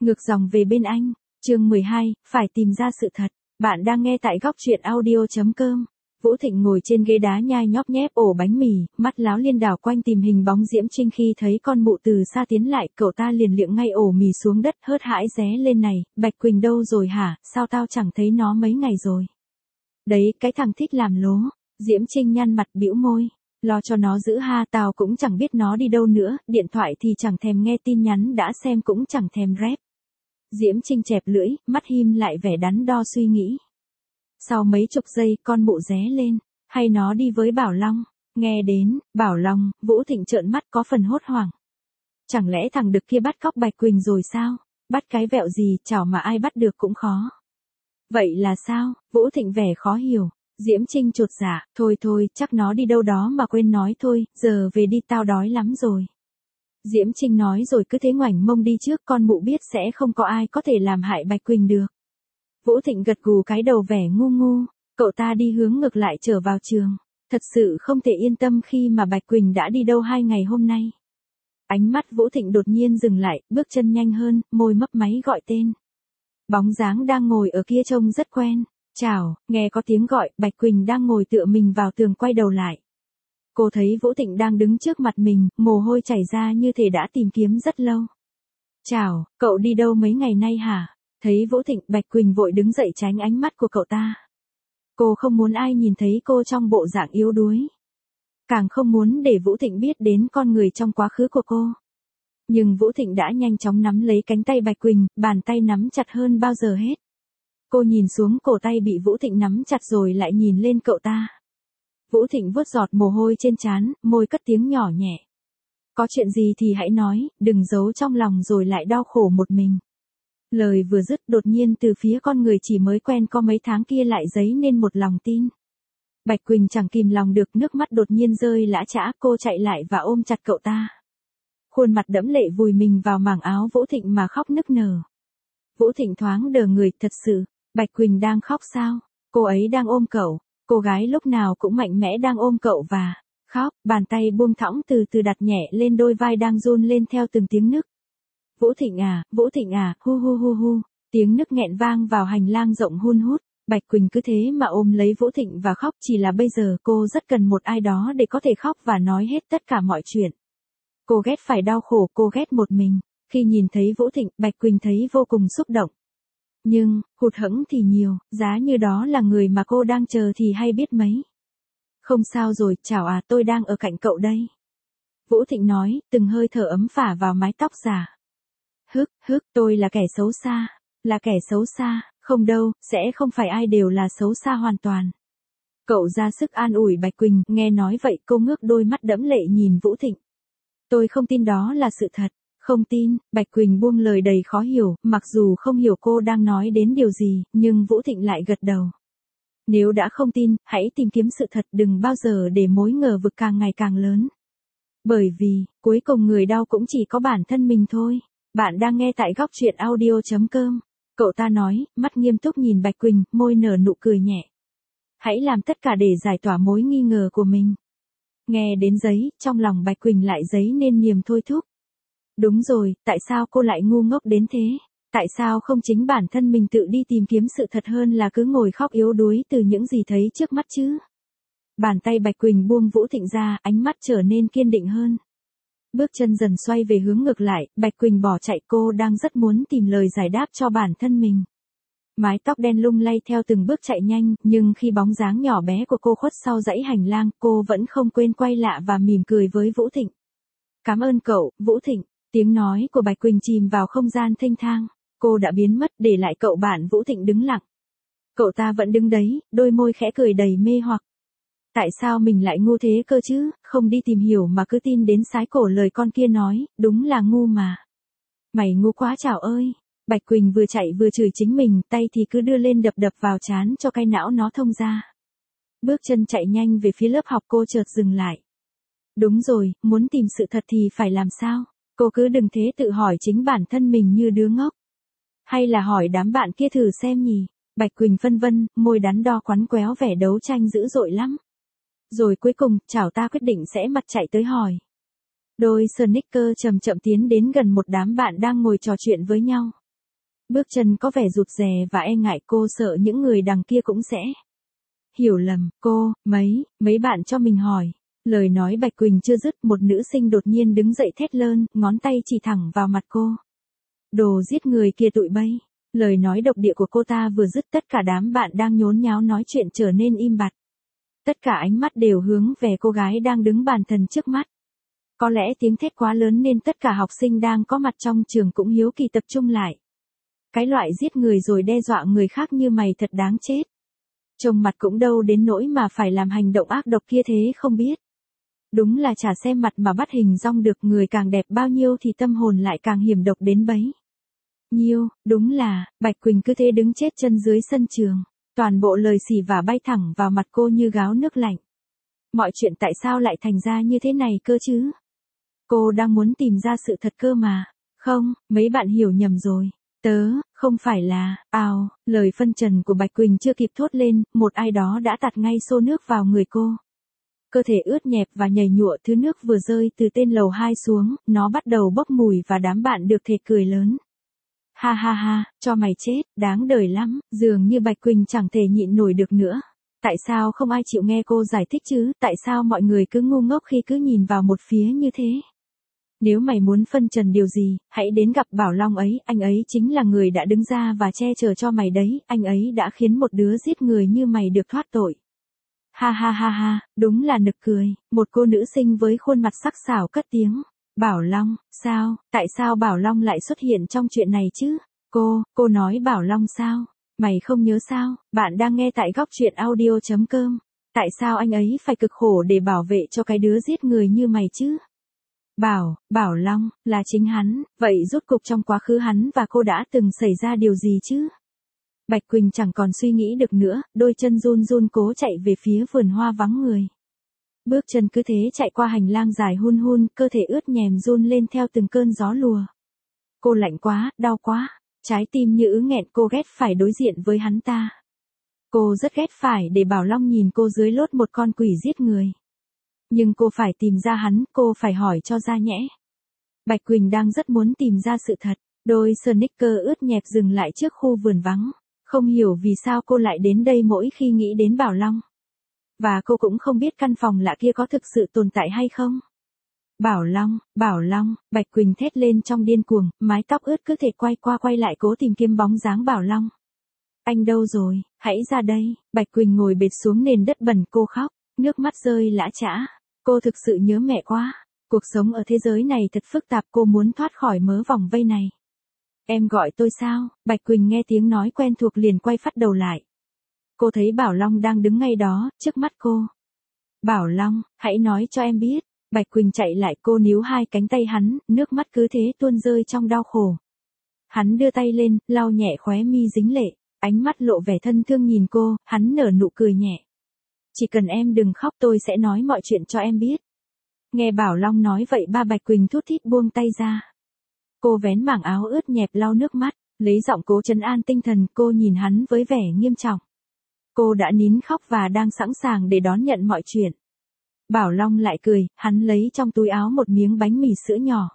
Ngược dòng về bên anh, chương 12, phải tìm ra sự thật. Bạn đang nghe tại góc truyện audio.com. Vũ Thịnh ngồi trên ghế đá nhai nhóp nhép ổ bánh mì, mắt láo liên đảo quanh tìm hình bóng Diễm Trinh. Khi thấy con mụ từ xa tiến lại, cậu ta liền liệng ngay ổ mì xuống đất, hớt hãi ré lên. Này, Bạch Quỳnh đâu rồi hả, sao tao chẳng thấy nó mấy ngày rồi. Đấy, cái thằng thích làm lố. Diễm Trinh nhăn mặt bĩu môi. Lo cho nó giữ ha, tao cũng chẳng biết nó đi đâu nữa, điện thoại thì chẳng thèm nghe tin nhắn đã xem cũng chẳng thèm rep. Diễm Trinh chẹp lưỡi, mắt him lại vẻ đắn đo suy nghĩ. Sau mấy chục giây con mụ ré lên, hay nó đi với Bảo Long. Nghe đến, Bảo Long, Vũ Thịnh trợn mắt có phần hốt hoảng. Chẳng lẽ thằng đực kia bắt cóc Bạch Quỳnh rồi sao? Bắt cái vẹo gì, chảo mà ai bắt được cũng khó. Vậy là sao? Vũ Thịnh vẻ khó hiểu. Diễm Trinh chột dạ, thôi, chắc nó đi đâu đó mà quên nói thôi, giờ về đi tao đói lắm rồi. Diễm Trinh nói rồi cứ thế ngoảnh mông đi trước, con mụ biết sẽ không có ai có thể làm hại Bạch Quỳnh được. Vũ Thịnh gật gù cái đầu vẻ ngu ngu, cậu ta đi hướng ngược lại trở vào trường. Thật sự không thể yên tâm khi mà Bạch Quỳnh đã đi đâu 2 ngày hôm nay. Ánh mắt Vũ Thịnh đột nhiên dừng lại, bước chân nhanh hơn, môi mấp máy gọi tên. Bóng dáng đang ngồi ở kia trông rất quen. Chào, nghe có tiếng gọi, Bạch Quỳnh đang ngồi tựa mình vào tường quay đầu lại. Cô thấy Vũ Thịnh đang đứng trước mặt mình, mồ hôi chảy ra như thể đã tìm kiếm rất lâu. Chào, cậu đi đâu mấy ngày nay hả? Thấy Vũ Thịnh, Bạch Quỳnh vội đứng dậy tránh ánh mắt của cậu ta. Cô không muốn ai nhìn thấy cô trong bộ dạng yếu đuối. Càng không muốn để Vũ Thịnh biết đến con người trong quá khứ của cô. Nhưng Vũ Thịnh đã nhanh chóng nắm lấy cánh tay Bạch Quỳnh, bàn tay nắm chặt hơn bao giờ hết. Cô nhìn xuống cổ tay bị Vũ Thịnh nắm chặt rồi lại nhìn lên cậu ta. Vũ Thịnh vuốt giọt mồ hôi trên trán, môi cất tiếng nhỏ nhẹ. Có chuyện gì thì hãy nói, đừng giấu trong lòng rồi lại đau khổ một mình. Lời vừa dứt đột nhiên từ phía con người chỉ mới quen có mấy tháng kia lại dấy nên một lòng tin. Bạch Quỳnh chẳng kìm lòng được, nước mắt đột nhiên rơi lã chã, cô chạy lại và ôm chặt cậu ta. Khuôn mặt đẫm lệ vùi mình vào mảng áo Vũ Thịnh mà khóc nức nở. Vũ Thịnh thoáng đờ người, thật sự. Bạch Quỳnh đang khóc sao? Cô ấy đang ôm cậu. Cô gái lúc nào cũng mạnh mẽ đang ôm cậu và khóc, bàn tay buông thõng từ từ đặt nhẹ lên đôi vai đang run lên theo từng tiếng nức. Vũ Thịnh à, hu hu hu hu, tiếng nức nghẹn vang vào hành lang rộng hun hút. Bạch Quỳnh cứ thế mà ôm lấy Vũ Thịnh và khóc, chỉ là bây giờ cô rất cần một ai đó để có thể khóc và nói hết tất cả mọi chuyện. Cô ghét phải đau khổ, cô ghét một mình. Khi nhìn thấy Vũ Thịnh, Bạch Quỳnh thấy vô cùng xúc động. Nhưng, hụt hẫng thì nhiều, giá như đó là người mà cô đang chờ thì hay biết mấy. Không sao rồi, chào à, tôi đang ở cạnh cậu đây. Vũ Thịnh nói, từng hơi thở ấm phả vào mái tóc giả. Tôi là kẻ xấu xa. Là kẻ xấu xa, không đâu, sẽ không phải ai đều là xấu xa hoàn toàn. Cậu ra sức an ủi Bạch Quỳnh, nghe nói vậy cô ngước đôi mắt đẫm lệ nhìn Vũ Thịnh. Tôi không tin đó là sự thật. Không tin, Bạch Quỳnh buông lời đầy khó hiểu, mặc dù không hiểu cô đang nói đến điều gì, nhưng Vũ Thịnh lại gật đầu. Nếu đã không tin, hãy tìm kiếm sự thật, đừng bao giờ để mối ngờ vực càng ngày càng lớn. Bởi vì, cuối cùng người đau cũng chỉ có bản thân mình thôi. Bạn đang nghe tại góc truyện audio.com. Cậu ta nói, mắt nghiêm túc nhìn Bạch Quỳnh, môi nở nụ cười nhẹ. Hãy làm tất cả để giải tỏa mối nghi ngờ của mình. Nghe đến giấy, trong lòng Bạch Quỳnh lại dấy nên niềm thôi thúc. Đúng rồi, tại sao cô lại ngu ngốc đến thế? Tại sao không chính bản thân mình tự đi tìm kiếm sự thật hơn là cứ ngồi khóc yếu đuối từ những gì thấy trước mắt chứ? Bàn tay Bạch Quỳnh buông Vũ Thịnh ra, ánh mắt trở nên kiên định hơn. Bước chân dần xoay về hướng ngược lại, Bạch Quỳnh bỏ chạy, cô đang rất muốn tìm lời giải đáp cho bản thân mình. Mái tóc đen lung lay theo từng bước chạy nhanh, nhưng khi bóng dáng nhỏ bé của cô khuất sau dãy hành lang, cô vẫn không quên quay lại và mỉm cười với Vũ Thịnh. Cảm ơn cậu, Vũ Thịnh. Tiếng nói của Bạch Quỳnh chìm vào không gian thênh thang. Cô đã biến mất, để lại cậu bạn Vũ Thịnh đứng lặng. Cậu ta vẫn đứng đấy, đôi môi khẽ cười đầy mê hoặc. Tại sao mình lại ngu thế cơ chứ, không đi tìm hiểu mà cứ tin đến sái cổ lời con kia nói, đúng là ngu mà. Mày ngu quá chảo ơi. Bạch Quỳnh vừa chạy vừa chửi chính mình, tay thì cứ đưa lên đập đập vào trán cho cái não nó thông ra. Bước chân chạy nhanh về phía lớp học, cô chợt dừng lại. Đúng rồi, muốn tìm sự thật thì phải làm sao? Cô cứ đừng thế tự hỏi chính bản thân mình như đứa ngốc. Hay là hỏi đám bạn kia thử xem nhỉ? Bạch Quỳnh phân vân, môi đắn đo quắn quéo vẻ đấu tranh dữ dội lắm. Rồi cuối cùng, chảo ta quyết định sẽ mặt chạy tới hỏi. Đôi sneaker chậm chậm tiến đến gần một đám bạn đang ngồi trò chuyện với nhau. Bước chân có vẻ rụt rè và e ngại, cô sợ những người đằng kia cũng sẽ hiểu lầm. Cô, mấy bạn cho mình hỏi. Lời nói Bạch Quỳnh chưa dứt, một nữ sinh đột nhiên đứng dậy thét lên, ngón tay chỉ thẳng vào mặt cô. Đồ giết người kia tụi bay. Lời nói độc địa của cô ta vừa dứt, tất cả đám bạn đang nhốn nháo nói chuyện trở nên im bặt. Tất cả ánh mắt đều hướng về cô gái đang đứng bàn thần trước mắt. Có lẽ tiếng thét quá lớn nên tất cả học sinh đang có mặt trong trường cũng hiếu kỳ tập trung lại. Cái loại giết người rồi đe dọa người khác như mày thật đáng chết. Trông mặt cũng đâu đến nỗi mà phải làm hành động ác độc kia thế không biết. Đúng là chả xem mặt mà bắt hình dong được, người càng đẹp bao nhiêu thì tâm hồn lại càng hiểm độc đến bấy nhiêu. Đúng là, Bạch Quỳnh cứ thế đứng chết chân dưới sân trường. Toàn bộ lời xỉ vả bay thẳng vào mặt cô như gáo nước lạnh. Mọi chuyện tại sao lại thành ra như thế này cơ chứ? Cô đang muốn tìm ra sự thật cơ mà. Không, mấy bạn hiểu nhầm rồi. Không phải là, lời phân trần của Bạch Quỳnh chưa kịp thốt lên, một ai đó đã tạt ngay xô nước vào người cô. Cơ thể ướt nhẹp và nhầy nhụa, thứ nước vừa rơi từ tên lầu 2 xuống, nó bắt đầu bốc mùi và đám bạn được thể cười lớn. Ha ha ha, cho mày chết, đáng đời lắm, dường như Bạch Quỳnh chẳng thể nhịn nổi được nữa. Tại sao không ai chịu nghe cô giải thích chứ, tại sao mọi người cứ ngu ngốc khi cứ nhìn vào một phía như thế? Nếu mày muốn phân trần điều gì, hãy đến gặp Bảo Long ấy, anh ấy chính là người đã đứng ra và che chở cho mày đấy, anh ấy đã khiến một đứa giết người như mày được thoát tội. Ha ha ha ha, đúng là nực cười, một cô nữ sinh với khuôn mặt sắc sảo cất tiếng. Bảo Long, sao, tại sao Bảo Long lại xuất hiện trong chuyện này chứ? Cô nói Bảo Long sao? Mày không nhớ sao? Bạn đang nghe tại góc truyện audio.com. Tại sao anh ấy phải cực khổ để bảo vệ cho cái đứa giết người như mày chứ? Bảo Long, là chính hắn, vậy rốt cuộc trong quá khứ hắn và cô đã từng xảy ra điều gì chứ? Bạch Quỳnh chẳng còn suy nghĩ được nữa, đôi chân run run cố chạy về phía vườn hoa vắng người. Bước chân cứ thế chạy qua hành lang dài hun hun, cơ thể ướt nhèm run lên theo từng cơn gió lùa. Cô lạnh quá, đau quá, trái tim như ứ nghẹn, cô ghét phải đối diện với hắn ta. Cô rất ghét phải để Bảo Long nhìn cô dưới lốt một con quỷ giết người. Nhưng cô phải tìm ra hắn, cô phải hỏi cho ra nhẽ. Bạch Quỳnh đang rất muốn tìm ra sự thật. Đôi sneaker ướt nhẹp dừng lại trước khu vườn vắng. Không hiểu vì sao cô lại đến đây mỗi khi nghĩ đến Bảo Long. Và cô cũng không biết căn phòng lạ kia có thực sự tồn tại hay không. Bảo Long, Bạch Quỳnh thét lên trong điên cuồng, mái tóc ướt cứ thể quay qua quay lại cố tìm kiếm bóng dáng Bảo Long. Anh đâu rồi, hãy ra đây. Bạch Quỳnh ngồi bệt xuống nền đất bẩn, cô khóc, nước mắt rơi lã chã. Cô thực sự nhớ mẹ quá. Cuộc sống ở thế giới này thật phức tạp, cô muốn thoát khỏi mớ vòng vây này. Em gọi tôi sao? Bạch Quỳnh nghe tiếng nói quen thuộc liền quay phát đầu lại. Cô thấy Bảo Long đang đứng ngay đó, trước mắt cô. Bảo Long, hãy nói cho em biết. Bạch Quỳnh chạy lại, cô níu hai cánh tay hắn, nước mắt cứ thế tuôn rơi trong đau khổ. Hắn đưa tay lên, lau nhẹ khóe mi dính lệ, ánh mắt lộ vẻ thân thương nhìn cô, hắn nở nụ cười nhẹ. Chỉ cần em đừng khóc tôi sẽ nói mọi chuyện cho em biết. Nghe Bảo Long nói vậy Bạch Quỳnh thút thít buông tay ra. Cô vén mảng áo ướt nhẹp lau nước mắt, lấy giọng cố trấn an tinh thần, cô nhìn hắn với vẻ nghiêm trọng. Cô đã nín khóc và đang sẵn sàng để đón nhận mọi chuyện. Bảo Long lại cười, hắn lấy trong túi áo một miếng bánh mì sữa nhỏ.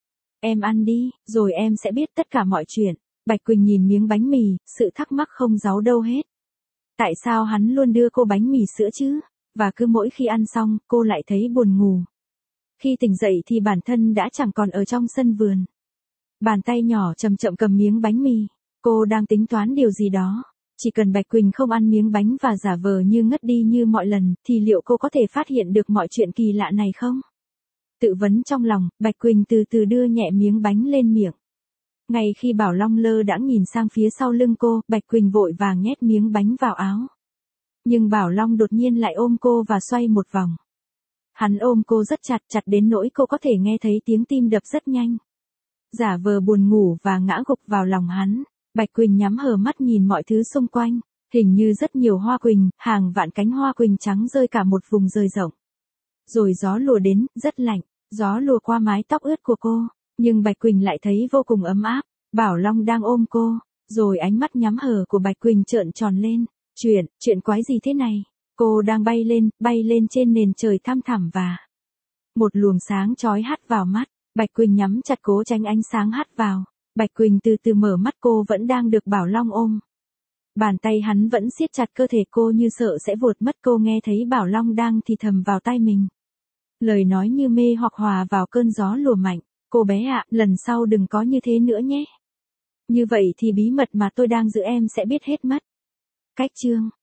Em ăn đi, rồi em sẽ biết tất cả mọi chuyện. Bạch Quỳnh nhìn miếng bánh mì, sự thắc mắc không giấu đâu hết. Tại sao hắn luôn đưa cô bánh mì sữa chứ? Và cứ mỗi khi ăn xong, cô lại thấy buồn ngủ. Khi tỉnh dậy thì bản thân đã chẳng còn ở trong sân vườn. Bàn tay nhỏ chậm chậm cầm miếng bánh mì. Cô đang tính toán điều gì đó. Chỉ cần Bạch Quỳnh không ăn miếng bánh và giả vờ như ngất đi như mọi lần, thì liệu cô có thể phát hiện được mọi chuyện kỳ lạ này không? Tự vấn trong lòng, Bạch Quỳnh từ từ đưa nhẹ miếng bánh lên miệng. Ngay khi Bảo Long lơ đãng nhìn sang phía sau lưng cô, Bạch Quỳnh vội vàng nhét miếng bánh vào áo. Nhưng Bảo Long đột nhiên lại ôm cô và xoay một vòng. Hắn ôm cô rất chặt, chặt đến nỗi cô có thể nghe thấy tiếng tim đập rất nhanh. Giả vờ buồn ngủ và ngã gục vào lòng hắn, Bạch Quỳnh nhắm hờ mắt nhìn mọi thứ xung quanh, hình như rất nhiều hoa quỳnh, hàng vạn cánh hoa quỳnh trắng rơi cả một vùng rơi rộng. Rồi gió lùa đến, rất lạnh, gió lùa qua mái tóc ướt của cô, nhưng Bạch Quỳnh lại thấy vô cùng ấm áp. Bảo Long đang ôm cô, rồi ánh mắt nhắm hờ của Bạch Quỳnh trợn tròn lên. Chuyện quái gì thế này? Cô đang bay lên trên nền trời thăm thẳm và một luồng sáng chói hắt vào mắt. Bạch Quỳnh nhắm chặt cố tránh ánh sáng hắt vào. Bạch Quỳnh từ từ mở mắt, cô vẫn đang được Bảo Long ôm. Bàn tay hắn vẫn siết chặt cơ thể cô như sợ sẽ vụt mất. Cô nghe thấy Bảo Long đang thì thầm vào tai mình. Lời nói như mê hoặc hòa vào cơn gió lùa mạnh. Cô bé ạ, lần sau đừng có như thế nữa nhé. Như vậy thì bí mật mà tôi đang giữ em sẽ biết hết mất. Cách chương